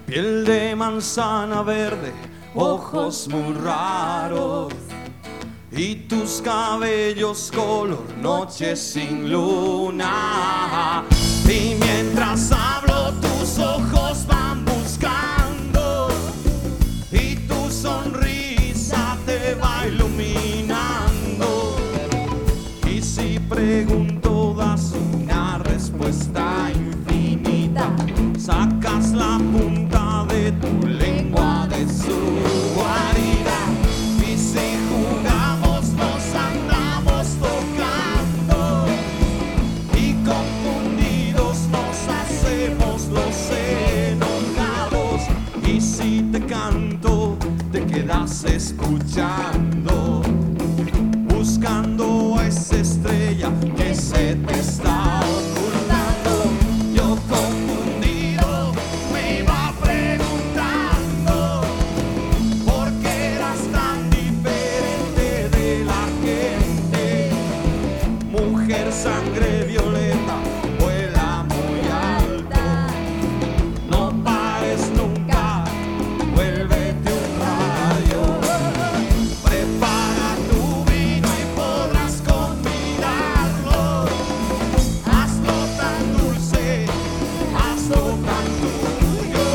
Piel de manzana verde, ojos muy raros, y tus cabellos color noche sin luna. Y mientras hablo tus ojos van buscando, y tu sonrisa te va iluminando. Y si pregunto das una respuesta infinita, sacas la punta de tu lengua de su guarida. Y si jugamos nos andamos tocando, y confundidos nos hacemos los enojados. Y si te canto te quedas escuchando, buscando a esa estrella que se te está ocultando. Yo confundido me iba preguntando por qué eras tan diferente de la gente. Mujer sangre violeta, vuela muy alto, no pares nunca, vuélvete un rayo. Prepara tu vino y podrás convidarlo. Hazlo tan dulce, hazlo tan tuyo.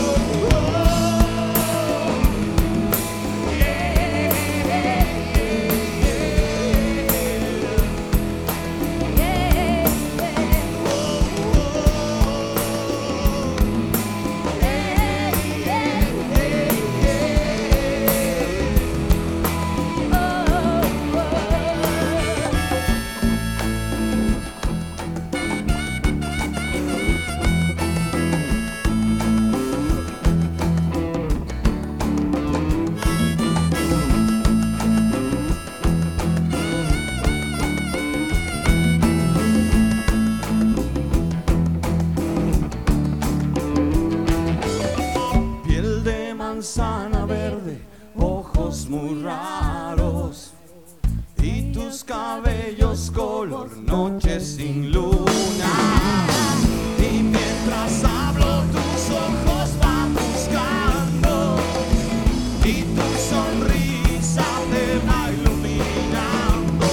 Piel de manzana verde, ojos muy raros, y tus cabellos color noche sin luna. Y mientras hablo tus ojos van buscando, y tu sonrisa te va iluminando.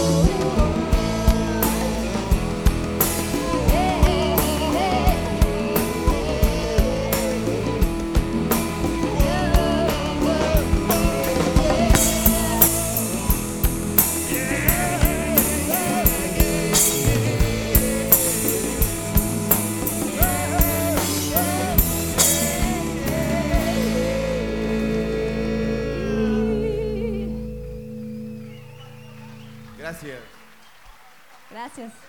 Gracias. Gracias.